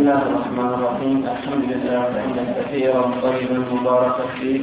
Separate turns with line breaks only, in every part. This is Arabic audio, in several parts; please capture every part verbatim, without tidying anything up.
الله الرحمن الرحيم. الحمد لله حمدا كثيرا طيبا مباركا فيه،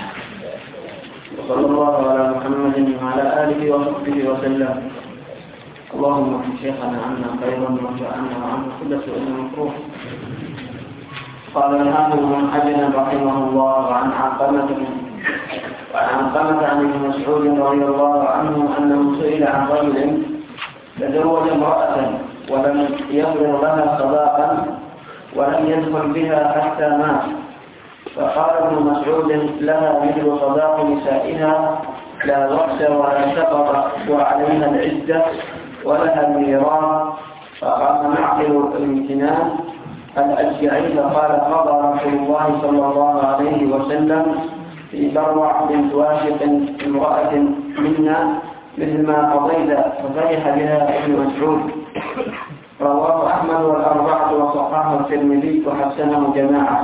وصلى الله على محمد وعلى آله وصحبه وسلم. اللهم اكف شيخنا عنا خيرا وارفعنا وعنه كل سوء مكروه. قال الحافظ بن حجر رحمه الله عن علقمة وعن علقمة عن ابن مسعود رضي الله عنه أنه سئل عن رجل تزوج امرأة ولم يفرض لها صداقا ولم يدخل بها حتى مات، فقال ابن مسعود: لها مثل صداق نسائها لا رأس ولا سقط وعليها العدة ولها الميراث. فقال معقل الامتنان الأشجعي فقال: قضى رسول الله صلى الله عليه وسلم في بروع بنت واشق امرأة منا مثل ما قضيت، ففرح بها ابن مسعود. رواه أحمد والأربعة وصححه الترمذي وحسنه جماعة.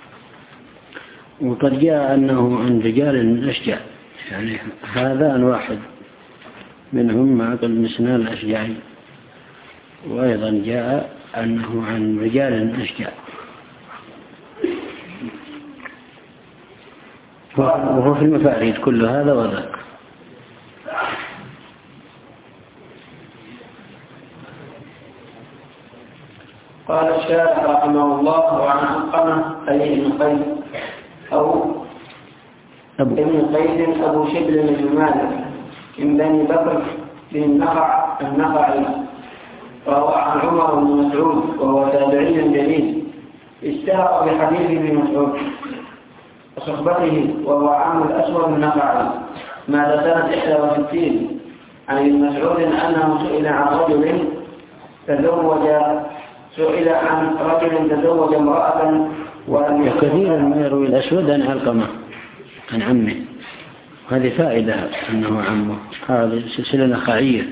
وقد جاء أنه عن رجال أشجع، يعني هذا واحد منهم معقل بن سنان الأشجعي، وأيضا جاء أنه عن رجال أشجع، وهو في المفاريد كل هذا وذاك.
قال الشارح رحمه الله: وعن علقمة أي ابن قيس أو ابن قيس أبو شبل بن مالك من بني بكر بن النخع النخعي، روى عن عمر بن مسعود وهو تابعي جليل اشتهر بحديث ابن مسعود وصحبته، وهو عام الأسود النخعي مات سنة إحدى وستين. عن ابن مسعود أنه سئل عن رجل تزوج سئل عن رجل تزوج امرأة ولم يكن.
وكثيرا ما يروي الأسود عن علقمة عن عمه، هذه فائدة أنه عمه، هذه سلسلة نخعية.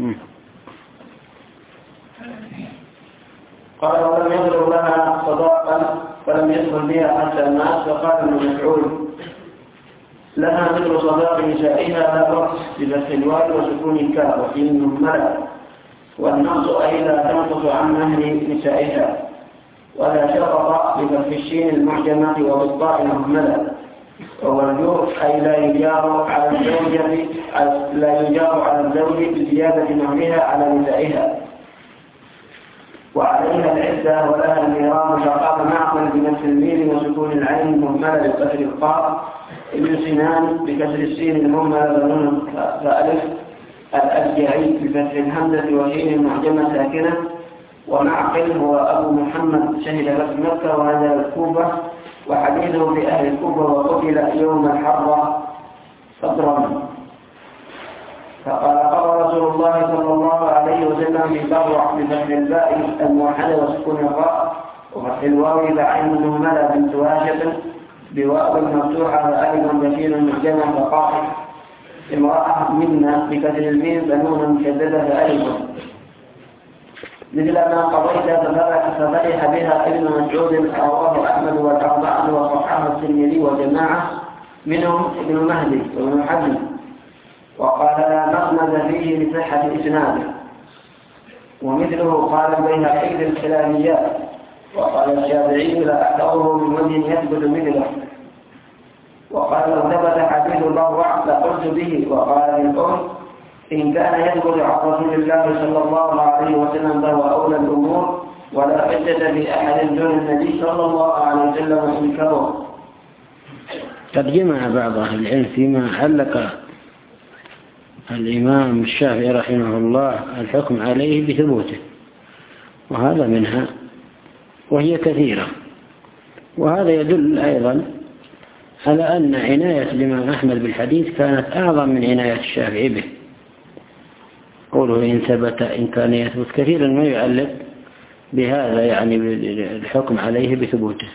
قال: ولم يضرب لها صداقا ولم يدخل بها حتى مات. فقال ابن مسعود: لها مثل صداق نسائها لا رأس بفتح الواو وسكون الكاف وفيه مهملة، والنقص أي لا تنقص عن مهر نسائها، ولا شرط بفتح الشين المعجمة وبالطاء المهملة، وهو الجور أي لا يجار على الزوجة لا يجار على الزوج بزيادة مهرها على نسائها، وعليها العدة ولها الميراث. فقام معقل بنفس الميل وسكون العين المهملة بكسر القاف، ابن سنان بكسر السين المهملة بنون فألف الأشجعي بفتح الهمزة وشين المعجمة ساكنة. ومعقل هو أبو محمد شهد فتح مكة ونزل الكوفة، وحديثه في أهل الكوفة وقتل يوم الحرة صدرا. فقال: قال رسول الله صلى الله عليه وسلم في بروع بفتح الباء الموحدة وسكون الراء وفتح الواو بعين مهملة بنت واشق بواو مفتوحة وألف بشير معجمة فقاحة امرأة منا بكسر الميم بنون مشددة ألف مثل ما قضيت. ففرح بها ابن مسعود. رواه أحمد والأربعة وصححه الترمذي وجماعة منهم ابن مهدي وابن حزم، وقال: لا مخمد فيه لصحة إسناده. ومثله قال البيهقي في الكلاميات. وقال الشافعي: لا أحفظه من وجه يثبت مثله. وقال: لو ثبت حديث البروع لقلت به. وقال للأم: إن كان يثبت عن رسول الله صلى الله عليه وسلم فهو أولى الأمور، ولا حجة بأحد دون النبي صلى الله عليه وسلم إن كبر.
قد جمع بعض أهل العلم فيما علق الإمام الشافعي رحمه الله الحكم عليه بثبوته، وهذا منها، وهي كثيرة. وهذا يدل أيضا على أن عناية الإمام أحمد بالحديث كانت أعظم من عناية الشافعي به. قوله إن ثبت إن كان يثبت، كثيرا ما يعلق بهذا، يعني الحكم عليه بثبوته.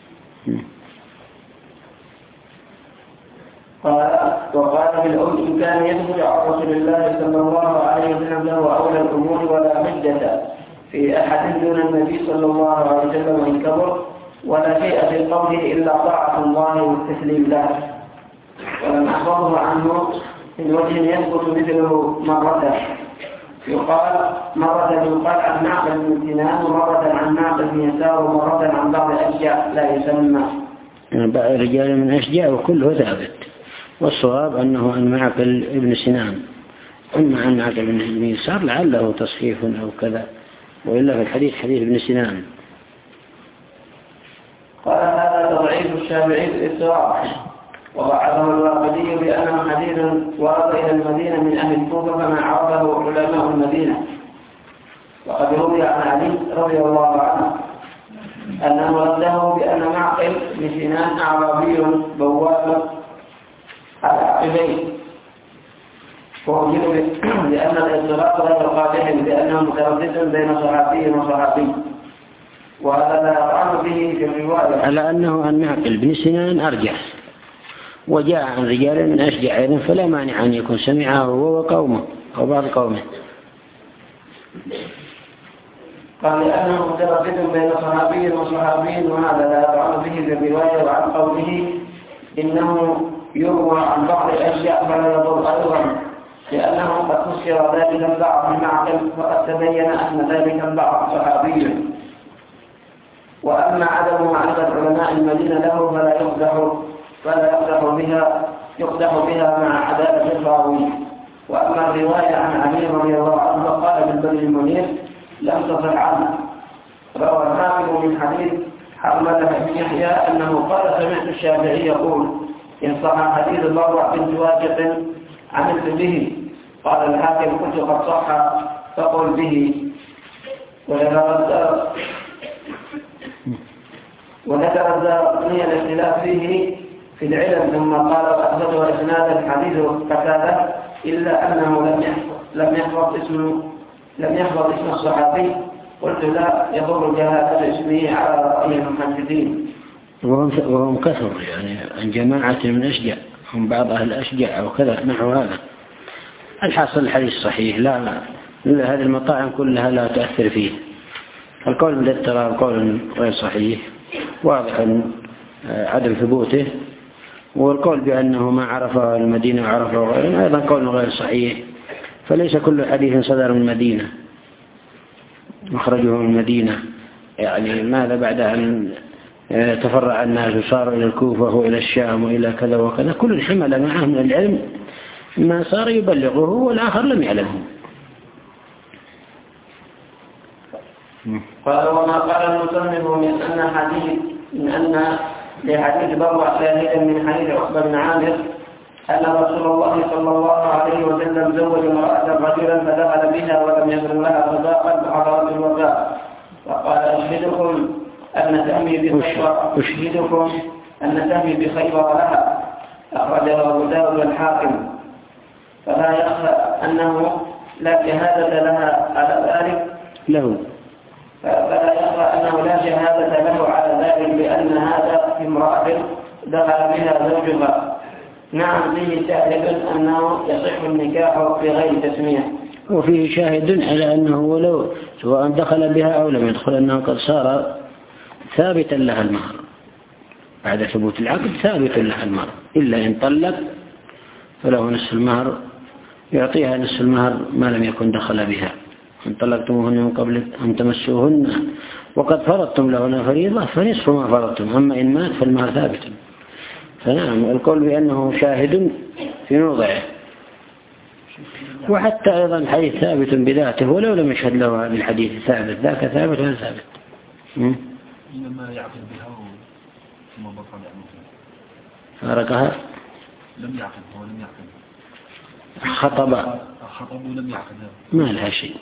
وقال في الأم: إن كان يثبت عن رسول الله صلى الله عليه وسلم فهو أولى الأمور، ولا حجة في أحد دون النبي صلى الله عليه وسلم إن كبر، ولا شيء في قوله إلا طاعة الله والتسليم له. ولم أحفظه عنه من وجه يثبت مثله مرة. يقال مرة يقال عن معقل بن سنان ومرة عن معقل بن يسار ومرة عن بعض الأشياء لا يسمى
رجال من أشجاع وكله ثابت، والصواب أنه عن معقل بن سنان. أما عن معقل بن يسار لعله تصحيف أو كذا، وإلا في الحديث حديث ابن سنان.
قال هذا تضعيف الشافعي في الإسراء، وضعفه الواقدي بأنه حديث ورد إلى المدينة من أهل الكوفة فما عرفه علماء المدينة. وقد روي عن علي رضي الله عنه أنه رده بأن معقل بن سنان أعرابي بواب على عقبيه، وأجيب لأن الاضطراب غير قادح بأنه متردد بين صحابي وصحابي، وهذا لا يقام به في الرواية
على أنه عن معقل بن سنان أرجح، وجاء عن رجال من أشجع أيضا، فلا مانع أن يكون سمعه هو وقومه أو بعض قومه.
قال لأنه متردد بين صحابي وصحابي، وهذا لا يقام به في الرواية. وعن قوله إنه يروى عن بعض الأشياء فلا يضر أيضا، لأنه قد فسر ذلك البعض من معقل، وقد تبين أن ذلك البعض صحابي. وأما عدم معرفة علماء المدينة له فلا يقدح فلا يقدح بها يقدح بها مع عدالة الراوي. وأما الرواية عن علي رضي الله عنه قال بالبدر المنير لم تصح عنه. روى الحاكم من حديث حرملة بن يحيى أنه قال سمعت الشافعي يقول إن صح حديث البروع بنت واجب عملت به. قال الحاكم قلت قد صح فقل به. وذكر الدارقطني الاختلاف فيه في العلم، ثم قال وأثبته إسناد الحديث قتادة إلا أنه لم يحفظ لم يحفظ اسم لم يحفظ اسم الصحابي. قلت لا يضر جهالة اسمه على رأي المحدثين.
وهم كثر يعني عن جماعة من أشجع، هم بعض أهل أشجع أو كذا نحو هذا. الحاصل الحديث صحيح، لا لا هذه المطاعم كلها لا تأثر فيه. القول بالاضطراب قول غير صحيح واضح عدم ثبوته، والقول بأنه ما عرفه المدينة وعرفه غيره أيضا قول غير صحيح. فليس كل حديث صدر من المدينة مخرجه من المدينة، يعني ماذا بعد أن تفرع الناس وصاروا إلى الكوفة وإلى الشام وإلى كذا وكذا، كل حمل معه من العلم ما صار يبلغه والآخر لم يعلمه.
قال وما قال المصنف من أن حديث من أن لحديث بروع شاهدا من حديث عقبة بن عامر أن رسول الله صلى الله عليه وسلم زوج امرأة رجلا فدخل بها ولم يبلغ لها صداقا بحضرة الوفاء، وقال أشهدكم أن تهمي بخيبر أشهدكم أن تهمي بخيبر لها. أخرجه أبو داود والحاكم. فلا يخفى أنه لا شهادة لها على ذلك
له
فلا يخفى أنه لا شهادة له على ذلك، لأن هذا امرأة دخل بها زوجها. نعم فيه شاهد أنه يصح النكاح بغير تسمية،
وفيه شاهد على أنه ولو سواء دخل بها أو لم يدخل أنه قد صار ثابتا لها المهر بعد ثبوت العقد، ثابت لها المهر، إلا إن طلق فله نصف المهر، يعطيها نصف المهر ما لم يكن دخل بها. إن طلقتموهن من قبل أن تمسوهن وقد فرضتم لهن فريضة فنصف ما فرضتم، أما إن مات فالمهر ثابت. فنعم القول بأنه شاهد في موضعه. وحتى أيضا الحديث ثابت بذاته ولو لم يشهد له هذا الحديث ثابت، ذاك ثابت ولا ثابت.
إنما يعقد بها ثم بطل
فارقها
لم يعقد هو لم يعقد
خطب
خطب ولم يعقد
ما لها شيء.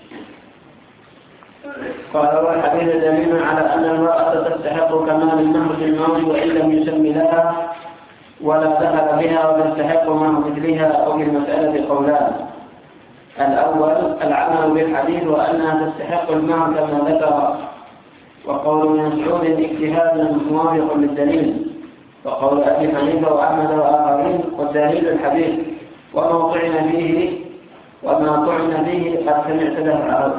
قال والحديث دليل على أن المرأة تستحق كمال المهر في الموت وإن لم يسمي لها ولا دخل بها وتستحق مهر مثلها. أو في المسألة قولان: الأول العمل بالحديث وأنها تستحق المهر كما ذكر، وقول ابن مسعود اجتهاد موافق للدليل، وقول أبي حنيفة وأحمد وآخرين والدليل الحديث وما طعن فيه وما طعن فيه قد سمعت له العرض.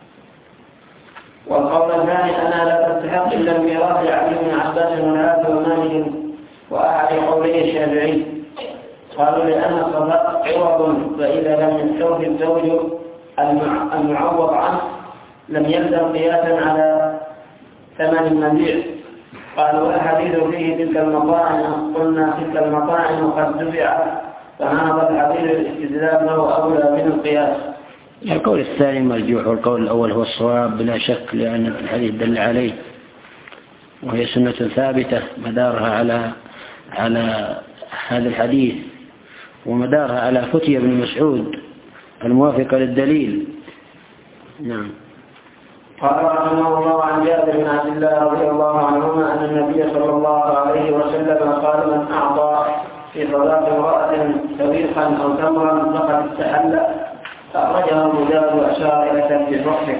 والقول الثاني أنها لا تستحق إلا الميراث علي بن عباس والعاص ومالك وأحد قولي الشافعي. قالوا لأن الصداق عوض، فإذا لم يستوفي الزوج المعوض عنه لم يلزم قياسا على ثمن المبيع. قال والحديث فيه تلك المطاعم، قلنا تلك المطاعم قد دفع، فهذا الحديث الاستدلال له أولى من القياس.
القول الثاني مرجوح والقول الأول هو الصواب بلا شك، لأن الحديث دل عليه، وهي سنة ثابتة مدارها على على هذا الحديث، ومدارها على فتية بن مسعود الموافقة للدليل. نعم.
قال رحمه الله عن جابر بن عبد الله رضي الله عنهما أن النبي صلى الله عليه وسلم قال من أعطى في صلاة امرأة سبيخا أو تمرا فقد استحل. أخرجه أبو داود وأشار إلى ترجيح وقته.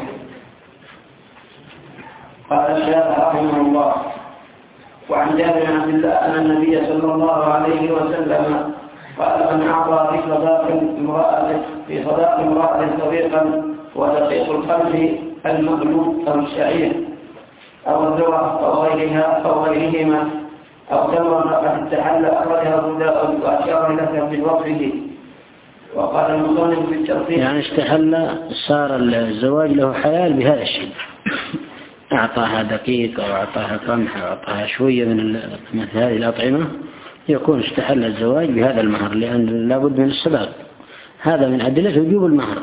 قال الشيخ رحمه الله وعن جابر بن عبد الله أن النبي صلى الله عليه وسلم قال من أعطى في صداق امرأة في صداق امرأة سبيقا ودقيق القلب المغلوب أو الشعير أو الذرة أو غيرها أو غيرهما أو تمرا فقد استحل. أخرجه أبو داود وأشار إلى ترجيح وقته. وقال المصنف في الترتيب
يعني استحل، صار الزواج له حلال بهذا الشيء، أعطاها دقيق أو أعطاها قمح أو أعطاها شوية من مثل هذه الأطعمة، يكون استحل الزواج بهذا المهر، لأن لابد من الصداق. هذا من أدلة وجوب المهر،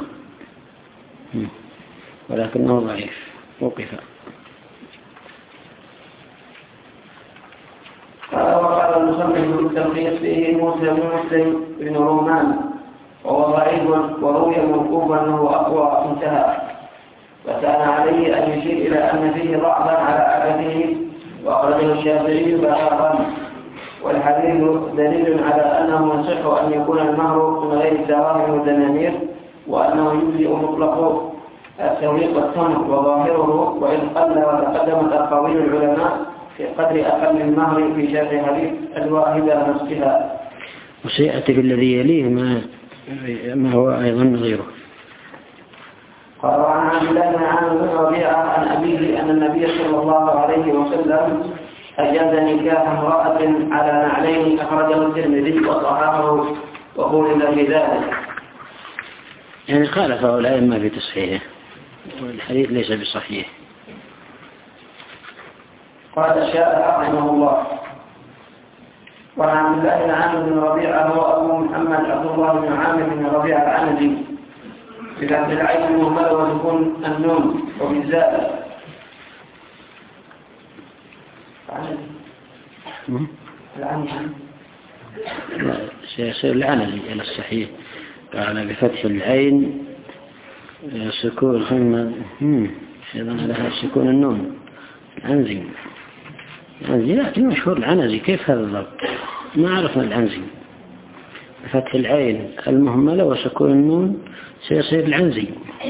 ولكنه ضعيف وقف.
وقال المصنف في التلخيص فيه موسى بن مسلم بن رومان وهو ضعيف، وروي موقوفا أنه أقوى. انتهى. وكان عليه أن يشير إلى أن فيه ضعفا على عدده، وأخرجه الشافعي بآخر. والحديث دليل على أنه يصح أن يكون المهر من غير الدراهم والدنانير، وأنه يجزئ مطلق التوريق والتمر وظاهره، وإن قل وتقدمت أقاويل العلماء في قدر أقل المهر في شرح حديث الواهبة نفسها.
وسيأتي بالذي يليه ما ما هو أيضا نظيره.
قال عن عبد الله بن عامر بن ربيعة عن أبيه أن النبي صلى الله عليه وسلم أجاز نكاح امرأة على نعلين. أخرجه الترمذي وصححه وقول في ذلك.
يعني خالفه الأئمة في تصحيحه، والحديث ليس بصحيح.
قال الشارع رحمه الله وعن عبد الله بن عامر بن ربيعة هو أبو محمد عبد الله بن عامر بن ربيعة العنزي بفتح العين المهملة وسكون النون وبالزاء.
لا سيصير العنزي إلى الصحيح. قال بفتح العين سكون هم أيضا لها سكون النون العنزي. العنزي لكن مشهور العنزي. كيف هذا الضبط؟ ما عرفنا العنزي. بفتح العين المهملة وسكون النون سيصير العنزي.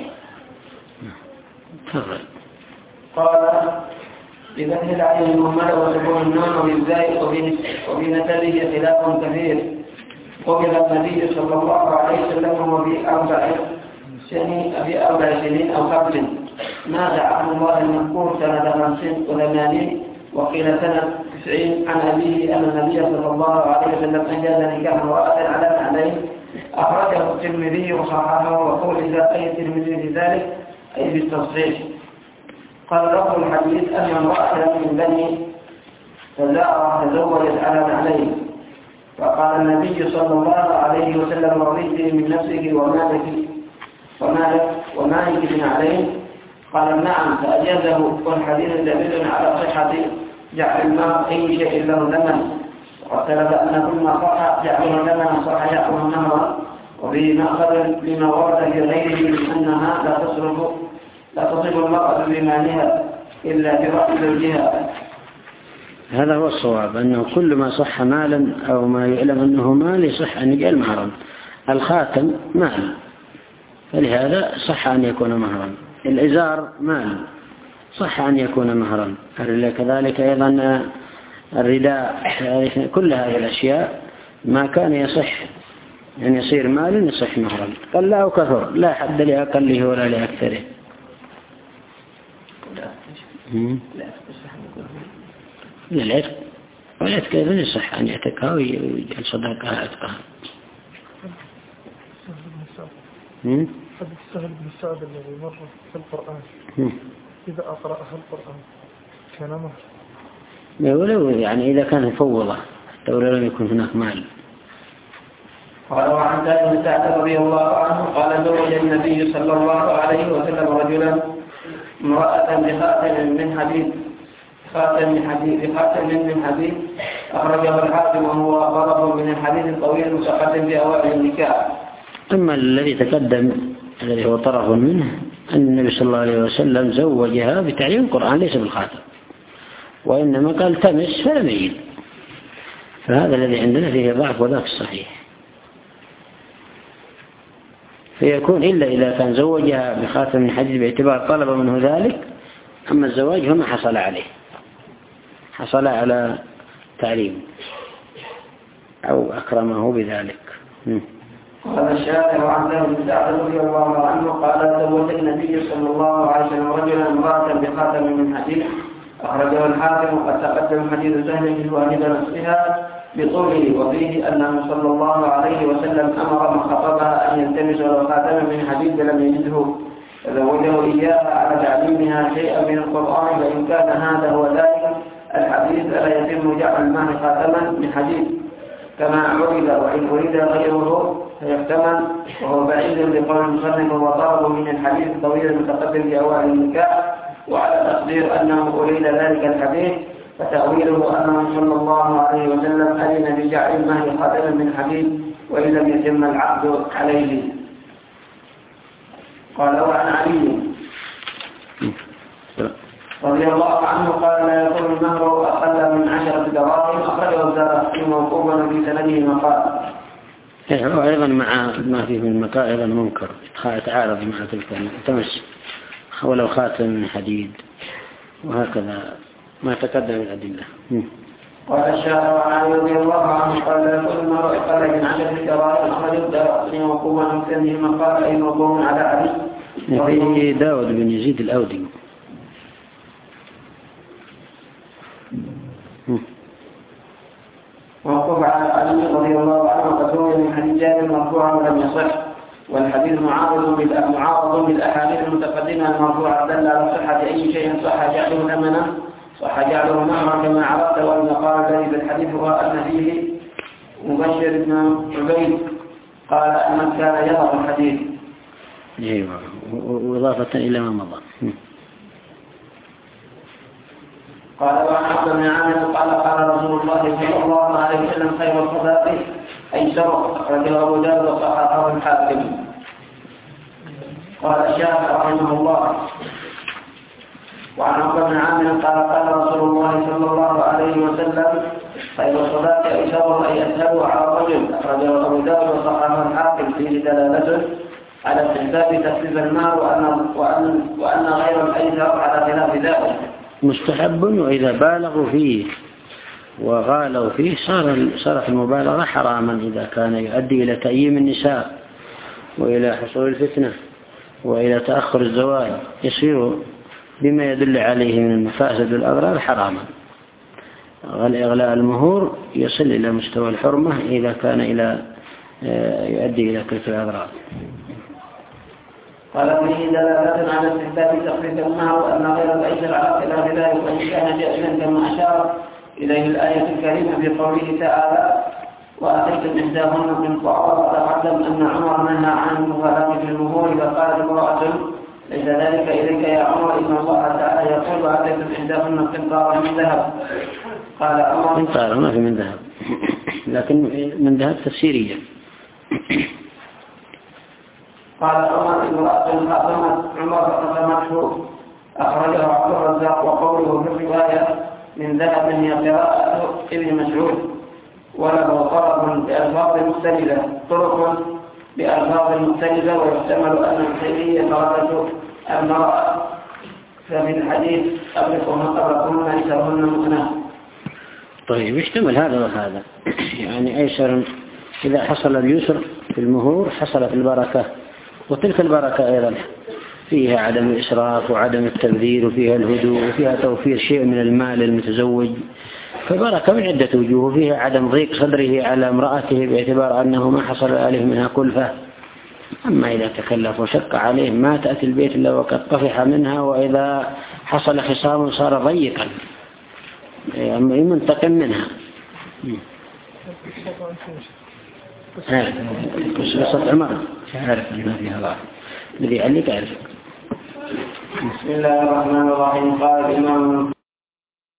تفضل.
قال بفتح العين المهملة وسكون النون وبالزاء وبنسبه خلاف كثير. قبل النبي صلى الله عليه وسلم وفي أربع سنين في أربع سنين أو خمس. ماذا عن الله المذكور سنة خمسين وثمانين وقيل سنة تسعين. عن أبيه أن النبي صلى الله عليه وسلم أجاز نكاح امرأة على نعلين. أخرجه الترمذي وصححه وقول إذا أي الترمذي لذلك أي بالتصحيح. قال رب الحديث أن امرأة من بني فزارها تزوجت على نعلين. فقال النبي صلى الله عليه وسلم رضيت من نفسك ومالك ومالك ومالك بن علين. قال نعم فأجازه. والحديث دليل على صحة جعل الماء أي شيء له ثمن، وثبت أن كل ما صح جعله ثمنا صح يأكل نهرا. وفيه مأخذ لما ورد في غيره من أنها لا تصرف لا تصرف المرأة بمالها إلا برأي زوجها.
هذا هو الصواب، أنه كل ما صح مالا أو ما يعلم أنه مال يصح أن يجعل مهرا. الخاتم مال فلهذا صح أن يكون مهرا. الإزار مال صح أن يكون مهرا. كذلك أيضا الرداء. كل هذه الأشياء ما كان يصح أن يصير مالا يصح مهرا. قل لا كثر، لا حد لأقله ولا لأكثره. للعتق والعتق أيضا يصح أن يعتقها ويجعل صداقها عتقها.
حديث سهل بن سعد الذي مر في القرآن إذا أقرأها القرآن كان مهر
ولو يعني إذا كان فوضة لو لم يكن هناك مال.
قال وعن سهل بن سعد رضي الله عنه قال زوج النبي صلى الله عليه وسلم رجلا امرأة بخاتم من حديد خاتم من حديد بخاتم من حديد أخرجه الحاكم وهو غرض من الحديث الطويل المتقدم في أوائل النكاح.
أما الذي تقدم الذي هو طرف منه أن النبي صلى الله عليه وسلم زوجها بتعليم القرآن ليس بالخاتم، وإنما قال تمس فلم يجد، فهذا الذي عندنا فيه ضعف وذاك الصحيح. فيكون إلا إذا كان زوجها بخاتم من حديد باعتبار طلب منه ذلك، أما الزواج فما حصل عليه، حصل على تعليم أو أكرمه بذلك.
قال الشافعي عن سهل بن سعد رضي الله عنه قال زوج النبي صلى الله عليه وسلم رجلا امرأة بخاتم من حديد أخرجه الحاكم وقد تقدم حديث سهل في الواحدة نفسها بطوله، وفيه أنه صلى الله عليه وسلم أمر من خطبها أن يلتمس له خاتما من حديد لم يجده فزوجه إياها على تعليمها شيئا من القرآن، فإن كان هذا هو ذلك الحديث فلا يتم جعل المال خاتما من حديد كما أريد، وإن أريد غيره فيحتمل، وهو بعيد لقول المصنف وطلب من الحديث الطويل المتقدم في أوائل النكاح، وعلى تقدير أنه أريد ذلك الحديث فتأويله أنه صلى الله عليه وسلم أذن بجعل المال خاتما من حديد وإن لم يتم العقد عليه. قال وعن علي رضي الله عنه قال لا يكون المهر أقل من عشرة دراهم، أخرجه الزرقي موقوفا في سنده مقال.
أيضا مع ما فيه من مقال أيضا منكر يتعارض مع تلك التمس ولو خاتم من حديد، وهكذا ما تقدم الأدلة.
قال الشافعي علي رضي الله عنه قال لا يكون المهر أقل من عشرة دراهم، أخرجه الزرقي موقوفا في سنده مقال أي موقوف على علي.
في داود بن يزيد الأودي.
موقوف على علي رضي الله عنه قد روي من حديث جابر مرفوعا ولم يصح، والحديث معارض معارض بالاحاديث المتقدمه المرفوعه دل على صحه اي شيء صح جعله ثمنا صح جعله مهرا كما عرفت، وان قال الذي في الحديث هو ان فيه مبشر بن عبيد قال ان كان يضع الحديث.
ايوه واضافه الى ما مضى.
قال وعن عبد بن عامر قال قال رسول الله صلى الله عليه وسلم خير الصدقه ايسره، اخرجه ابو داود وصححه الحاكم. قال الشافعي رحمه الله وعن عبد بن عامر قال قال رسول الله صلى الله عليه وسلم خير الصدقه ايسره اي اسهله على الرجل، اخرجه ابو داود وصححه الحاكم. فيه دلاله على استحباب تخفيف المال وان وان وان غير الايسر على خلاف ذلك
مستحب، وإذا بالغوا فيه وغالوا فيه صار صارت المبالغة حراما إذا كان يؤدي إلى تأييم النساء وإلى حصول الفتنة وإلى تأخر الزواج، يصير بما يدل عليه من المفاسد والأضرار حراما. إغلاء المهور يصل إلى مستوى الحرمة إذا كان إلى يؤدي إلى كلف الأضرار.
قال فيه دلالة على استحباب تخفيف المهر وأن غير الأيسر على خلاف ذلك، وإن كان جائزا كما أشار إليه الآية الكريمة في قوله تعالى وآتيتم إحداهن قنطارا. وتقدم أن عمر نهى عن المغالاة في المهور، فقالت امرأة ليس ذلك إليك يا عمر إن الله تعالى يقول وآتيتم إحداهن قنطارا من ذهب. قال عمر
قنطارا ما في من ذهب لكن من ذهب تفسيريا.
قال عمر امرأة خاصمت عمر فقسمته، أخرجه عبد الرزاق. وقوله في الرواية من ذهب هي قراءة ابن مسعود، وله طرق بألفاظ مختلفة طرق بألفاظ مختلفة ويحتمل أن الخيرية فرقة المرأة، ففي الحديث أبرقهن أبرقهن أيسرهن مؤنة.
طيب يحتمل هذا وهذا، يعني أيسر إذا حصل اليسر في المهور حصلت البركة، وتلك البركة أيضا فيها عدم الإسراف وعدم التبذير، وفيها الهدوء، وفيها توفير شيء من المال للمتزوج، فبركة من عدة وجوه. فيها عدم ضيق صدره على امرأته باعتبار أنه ما حصل عليه منها كلفة، أما إذا تكلف وشق عليه ما تأتي البيت إلا وقد طفح منها، وإذا حصل خصام صار ضيقا ينتقم منها. قصة عمر عارف أنها فيها ضعف الذي قال لك عارف.
بسم الله الرحمن الرحيم. قال الإمام